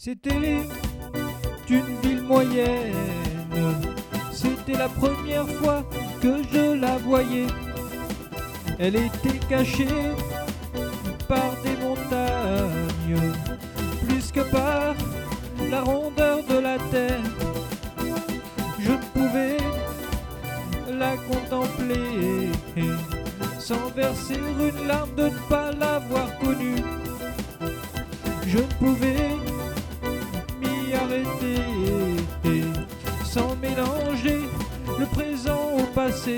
C'était une ville moyenne, c'était la première fois que je la voyais. Elle était cachée par des montagnes, plus que par la rondeur de la terre. Je ne pouvais la contempler sans verser une larme de ne pas l'avoir connue. Je ne pouvais m'y arrêter sans mélanger le présent au passé.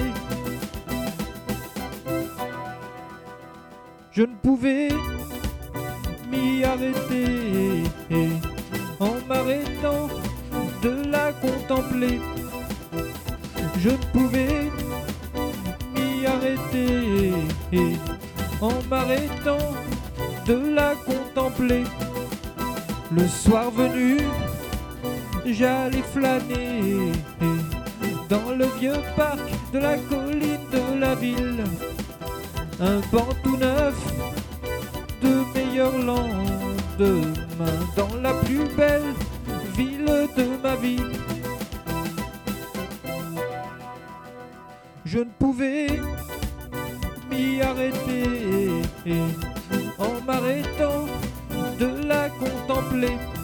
Je ne pouvais m'y arrêter en m'arrêtant de la contempler. Je ne pouvais m'y arrêter en m'arrêtant de la contempler. Le soir venu, j'allais flâner dans le vieux parc de la colline de la ville. Un banc tout neuf, de meilleurs lendemains dans la plus belle ville de ma vie. Je ne pouvais m'y arrêter en m'arrêtant de la contempler.